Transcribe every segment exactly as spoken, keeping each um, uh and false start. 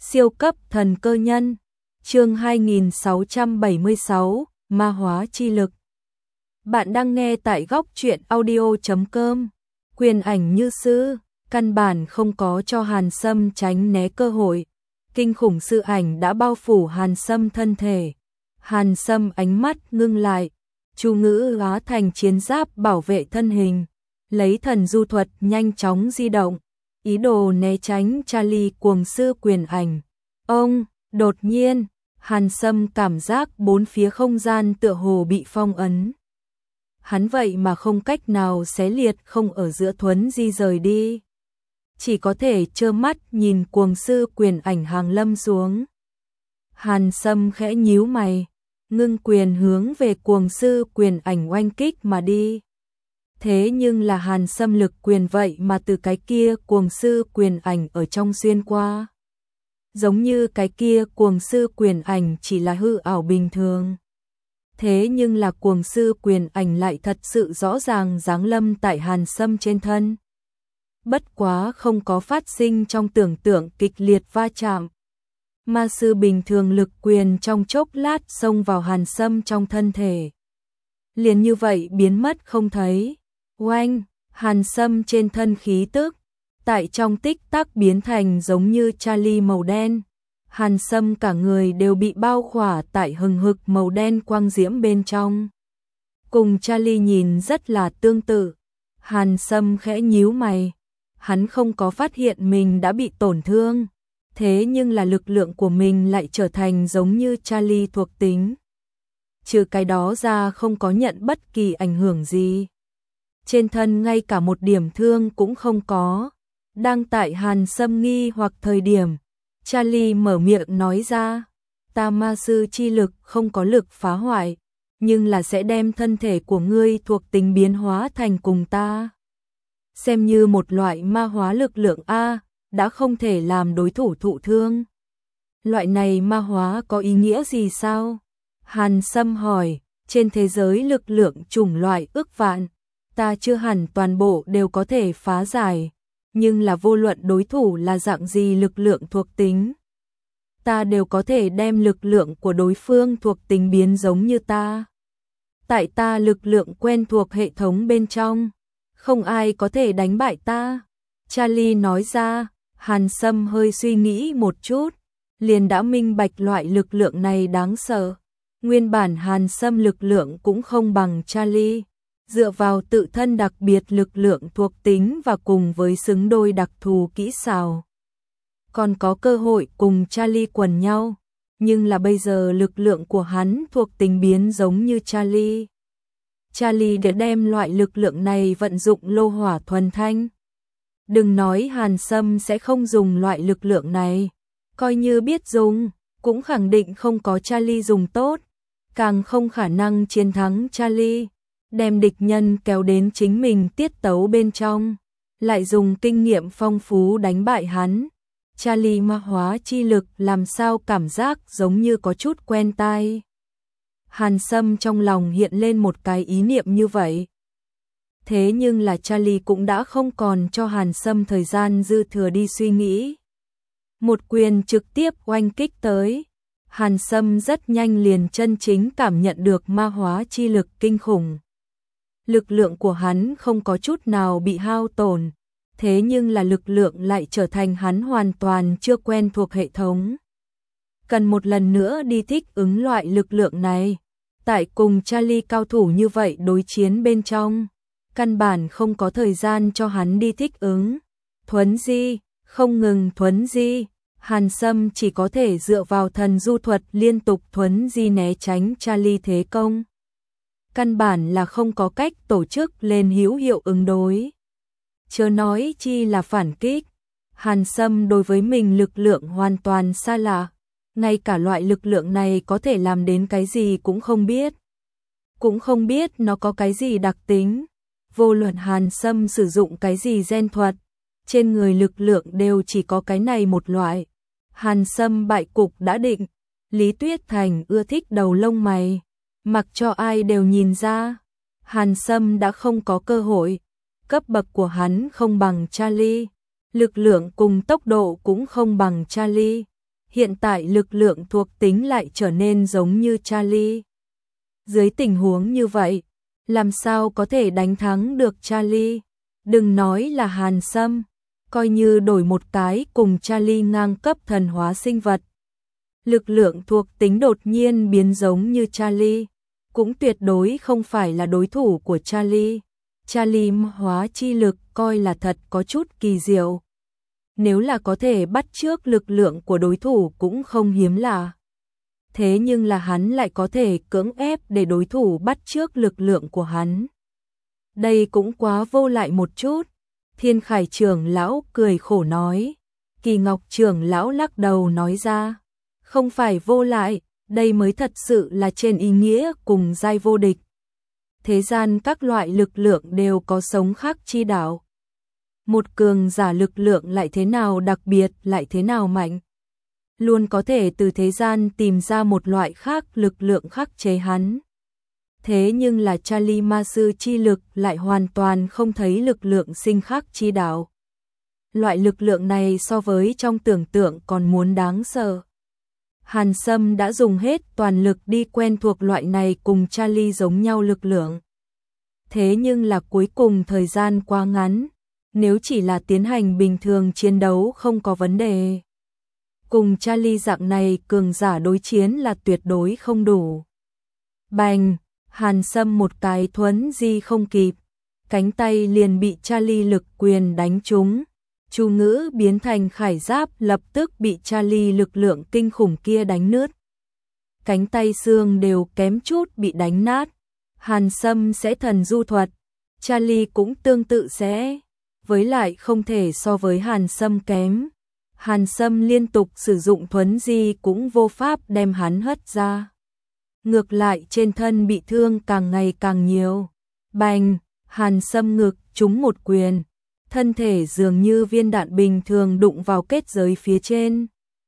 Siêu cấp thần cơ nhân. Chương hai nghìn sáu trăm bảy mươi sáu, ma hóa chi lực. Bạn đang nghe tại góc truyện audio chấm com. Quyền ảnh như sư, căn bản không có cho Hàn Sâm tránh né cơ hội. Kinh khủng sự ảnh đã bao phủ Hàn Sâm thân thể. Hàn Sâm ánh mắt ngưng lại, chú ngữ hóa thành chiến giáp bảo vệ thân hình, lấy thần du thuật nhanh chóng di động, ý đồ né tránh Charlie cuồng sư quyền ảnh. Ông, đột nhiên, Hàn Sâm cảm giác bốn phía không gian tựa hồ bị phong ấn. Hắn vậy mà không cách nào xé liệt không ở giữa thuấn di rời đi. Chỉ có thể trơ mắt nhìn cuồng sư quyền ảnh hàng lâm xuống. Hàn Sâm khẽ nhíu mày, ngưng quyền hướng về cuồng sư quyền ảnh oanh kích mà đi. Thế nhưng là Hàn Sâm lực quyền vậy mà từ cái kia cuồng sư quyền ảnh ở trong xuyên qua. Giống như cái kia cuồng sư quyền ảnh chỉ là hư ảo bình thường. Thế nhưng là cuồng sư quyền ảnh lại thật sự rõ ràng giáng lâm tại Hàn Sâm trên thân. Bất quá không có phát sinh trong tưởng tượng kịch liệt va chạm. Ma sư bình thường lực quyền trong chốc lát xông vào Hàn Sâm trong thân thể. Liền như vậy biến mất không thấy. Oanh, Hàn Sâm trên thân khí tức, tại trong tích tắc biến thành giống như Charlie màu đen. Hàn Sâm cả người đều bị bao khỏa tại hừng hực màu đen quang diễm bên trong. Cùng Charlie nhìn rất là tương tự. Hàn Sâm khẽ nhíu mày. Hắn không có phát hiện mình đã bị tổn thương. Thế nhưng là lực lượng của mình lại trở thành giống như Charlie thuộc tính. Trừ cái đó ra không có nhận bất kỳ ảnh hưởng gì. Trên thân ngay cả một điểm thương cũng không có. Đang tại Hàn Sâm nghi hoặc thời điểm, Charlie mở miệng nói ra, ta ma sư chi lực không có lực phá hoại, nhưng là sẽ đem thân thể của ngươi thuộc tính biến hóa thành cùng ta. Xem như một loại ma hóa lực lượng A, đã không thể làm đối thủ thụ thương. Loại này ma hóa có ý nghĩa gì sao? Hàn Sâm hỏi, trên thế giới lực lượng chủng loại ước vạn, ta chưa hẳn toàn bộ đều có thể phá giải. Nhưng là vô luận đối thủ là dạng gì lực lượng thuộc tính, ta đều có thể đem lực lượng của đối phương thuộc tính biến giống như ta. Tại ta lực lượng quen thuộc hệ thống bên trong, không ai có thể đánh bại ta. Charlie nói ra. Hàn Sâm hơi suy nghĩ một chút, liền đã minh bạch loại lực lượng này đáng sợ. Nguyên bản Hàn Sâm lực lượng cũng không bằng Charlie. Dựa vào tự thân đặc biệt lực lượng thuộc tính và cùng với xứng đôi đặc thù kỹ xảo, còn có cơ hội cùng Charlie quần nhau. Nhưng là bây giờ lực lượng của hắn thuộc tính biến giống như Charlie. Charlie đã đem loại lực lượng này vận dụng lô hỏa thuần thanh. Đừng nói Hàn Sâm sẽ không dùng loại lực lượng này, coi như biết dùng, cũng khẳng định không có Charlie dùng tốt, càng không khả năng chiến thắng Charlie. Đem địch nhân kéo đến chính mình tiết tấu bên trong, lại dùng kinh nghiệm phong phú đánh bại hắn. Charlie ma hóa chi lực làm sao cảm giác giống như có chút quen tai. Hàn Sâm trong lòng hiện lên một cái ý niệm như vậy. Thế nhưng là Charlie cũng đã không còn cho Hàn Sâm thời gian dư thừa đi suy nghĩ. Một quyền trực tiếp oanh kích tới. Hàn Sâm rất nhanh liền chân chính cảm nhận được ma hóa chi lực kinh khủng. Lực lượng của hắn không có chút nào bị hao tổn, thế nhưng là lực lượng lại trở thành hắn hoàn toàn chưa quen thuộc hệ thống. Cần một lần nữa đi thích ứng loại lực lượng này. Tại cùng Charlie cao thủ như vậy đối chiến bên trong, căn bản không có thời gian cho hắn đi thích ứng. Thuấn di, không ngừng thuấn di, Hàn Sâm chỉ có thể dựa vào thần du thuật liên tục thuấn di né tránh Charlie thế công. Căn bản là không có cách tổ chức lên hữu hiệu ứng đối. Chớ nói chi là phản kích. Hàn Sâm đối với mình lực lượng hoàn toàn xa lạ. Ngay cả loại lực lượng này có thể làm đến cái gì cũng không biết. Cũng không biết nó có cái gì đặc tính. Vô luận Hàn Sâm sử dụng cái gì gen thuật, trên người lực lượng đều chỉ có cái này một loại. Hàn Sâm bại cục đã định. Lý Tuyết Thành ưa thích đầu lông mày. Mặc cho ai đều nhìn ra, Hàn Sâm đã không có cơ hội. Cấp bậc của hắn không bằng Charlie, lực lượng cùng tốc độ cũng không bằng Charlie. hiện tại lực lượng thuộc tính lại trở nên giống như Charlie. Dưới tình huống như vậy, làm sao có thể đánh thắng được Charlie? Đừng nói là Hàn Sâm, coi như đổi một cái cùng Charlie ngang cấp thần hóa sinh vật. Lực lượng thuộc tính đột nhiên biến giống như Charlie, cũng tuyệt đối không phải là đối thủ của Charlie. Charlie hóa chi lực coi là thật có chút kỳ diệu. Nếu là có thể bắt chước lực lượng của đối thủ cũng không hiếm lạ. Thế nhưng là hắn lại có thể cưỡng ép để đối thủ bắt chước lực lượng của hắn. Đây cũng quá vô lại một chút. Thiên Khải trưởng lão cười khổ nói. Kỳ Ngọc trưởng lão lắc đầu nói ra. Không phải vô lại, đây mới thật sự là trên ý nghĩa cùng giai vô địch. Thế gian các loại lực lượng đều có sống khác chi đạo. Một cường giả lực lượng lại thế nào đặc biệt, lại thế nào mạnh. Luôn có thể từ thế gian tìm ra một loại khác lực lượng khắc chế hắn. Thế nhưng là Charlie ma sư chi lực lại hoàn toàn không thấy lực lượng sinh khắc chi đạo. Loại lực lượng này so với trong tưởng tượng còn muốn đáng sợ. Hàn Sâm đã dùng hết toàn lực đi quen thuộc loại này cùng Charlie giống nhau lực lượng. Thế nhưng là cuối cùng thời gian quá ngắn, nếu chỉ là tiến hành bình thường chiến đấu không có vấn đề. Cùng Charlie dạng này cường giả đối chiến là tuyệt đối không đủ. Bành, Hàn Sâm một cái thuấn di không kịp, cánh tay liền bị Charlie lực quyền đánh trúng. Chu Ngữ biến thành khải giáp lập tức bị Charlie lực lượng kinh khủng kia đánh nứt. Cánh tay xương đều kém chút bị đánh nát. Hàn Sâm sẽ thần du thuật, Charlie cũng tương tự sẽ, với lại không thể so với Hàn Sâm kém. Hàn Sâm liên tục sử dụng thuấn di cũng vô pháp đem hắn hất ra. Ngược lại trên thân bị thương càng ngày càng nhiều. Bành, Hàn Sâm ngực trúng một quyền. Thân thể dường như viên đạn bình thường đụng vào kết giới phía trên.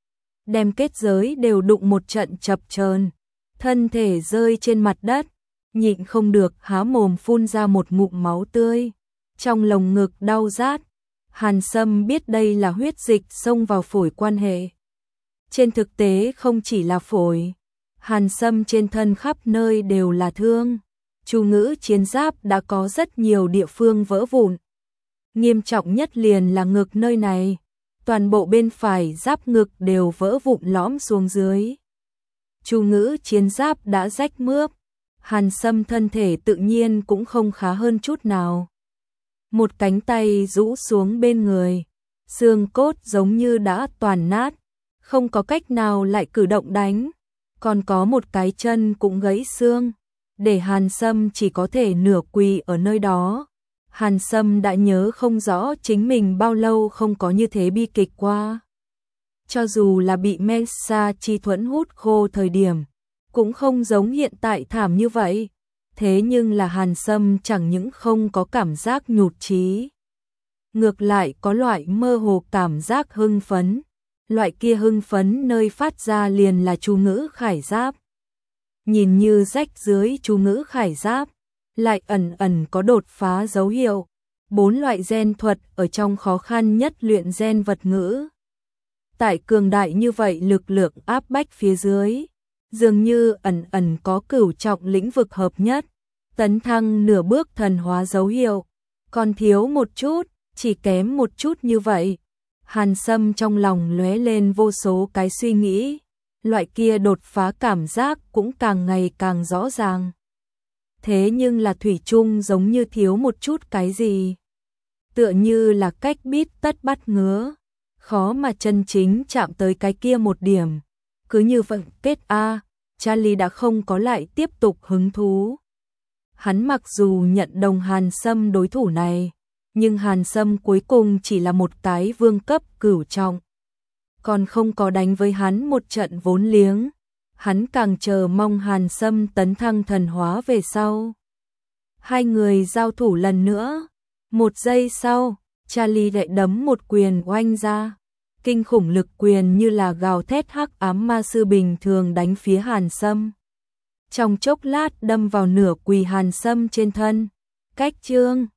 Đem kết giới đều đụng một trận chập chờn. Thân thể rơi trên mặt đất. Nhịn không được há mồm phun ra một ngụm máu tươi. Trong lồng ngực đau rát. Hàn Sâm biết đây là huyết dịch xông vào phổi quan hệ. Trên thực tế không chỉ là phổi. Hàn Sâm trên thân khắp nơi đều là thương. Chu Ngữ chiến giáp đã có rất nhiều địa phương vỡ vụn. Nghiêm trọng nhất liền là ngực nơi này. Toàn bộ bên phải giáp ngực đều vỡ vụn lõm xuống dưới. Chu Ngữ chiến giáp đã rách mướp. Hàn Sâm thân thể tự nhiên cũng không khá hơn chút nào. Một cánh tay rũ xuống bên người. Xương cốt giống như đã toàn nát. Không có cách nào lại cử động đánh. Còn có một cái chân cũng gãy xương. Để Hàn Sâm chỉ có thể nửa quỳ ở nơi đó. Hàn Sâm đã nhớ không rõ chính mình bao lâu không có như thế bi kịch qua. Cho dù là bị Mensa chi thuẫn hút khô thời điểm, cũng không giống hiện tại thảm như vậy. Thế nhưng là Hàn Sâm chẳng những không có cảm giác nhụt chí, ngược lại có loại mơ hồ cảm giác hưng phấn. Loại kia hưng phấn nơi phát ra liền là Chu Ngữ khải giáp. Nhìn như rách dưới Chu Ngữ khải giáp, lại ẩn ẩn có đột phá dấu hiệu. Bốn loại gen thuật ở trong khó khăn nhất luyện gen vật ngữ. Tại cường đại như vậy lực lượng áp bách phía dưới, dường như ẩn ẩn có cửu trọng lĩnh vực hợp nhất, tấn thăng nửa bước thần hóa dấu hiệu. Còn thiếu một chút, chỉ kém một chút như vậy. Hàn Sâm trong lòng lóe lên vô số cái suy nghĩ, loại kia đột phá cảm giác cũng càng ngày càng rõ ràng. Thế nhưng là thủy chung giống như thiếu một chút cái gì. Tựa như là cách bít tất bắt ngứa, khó mà chân chính chạm tới cái kia một điểm. Cứ như vậy kết A, Charlie đã không có lại tiếp tục hứng thú. Hắn mặc dù nhận đồng Hàn Sâm đối thủ này, nhưng Hàn Sâm cuối cùng chỉ là một cái vương cấp cửu trọng. Còn không có đánh với hắn một trận vốn liếng. Hắn càng chờ mong Hàn Sâm tấn thăng thần hóa về sau. Hai người giao thủ lần nữa. Một giây sau, Charlie lại đấm một quyền oanh ra. Kinh khủng lực quyền như là gào thét hắc ám ma sư bình thường đánh phía Hàn Sâm. Trong chốc lát đâm vào nửa quỳ Hàn Sâm trên thân. Cách chương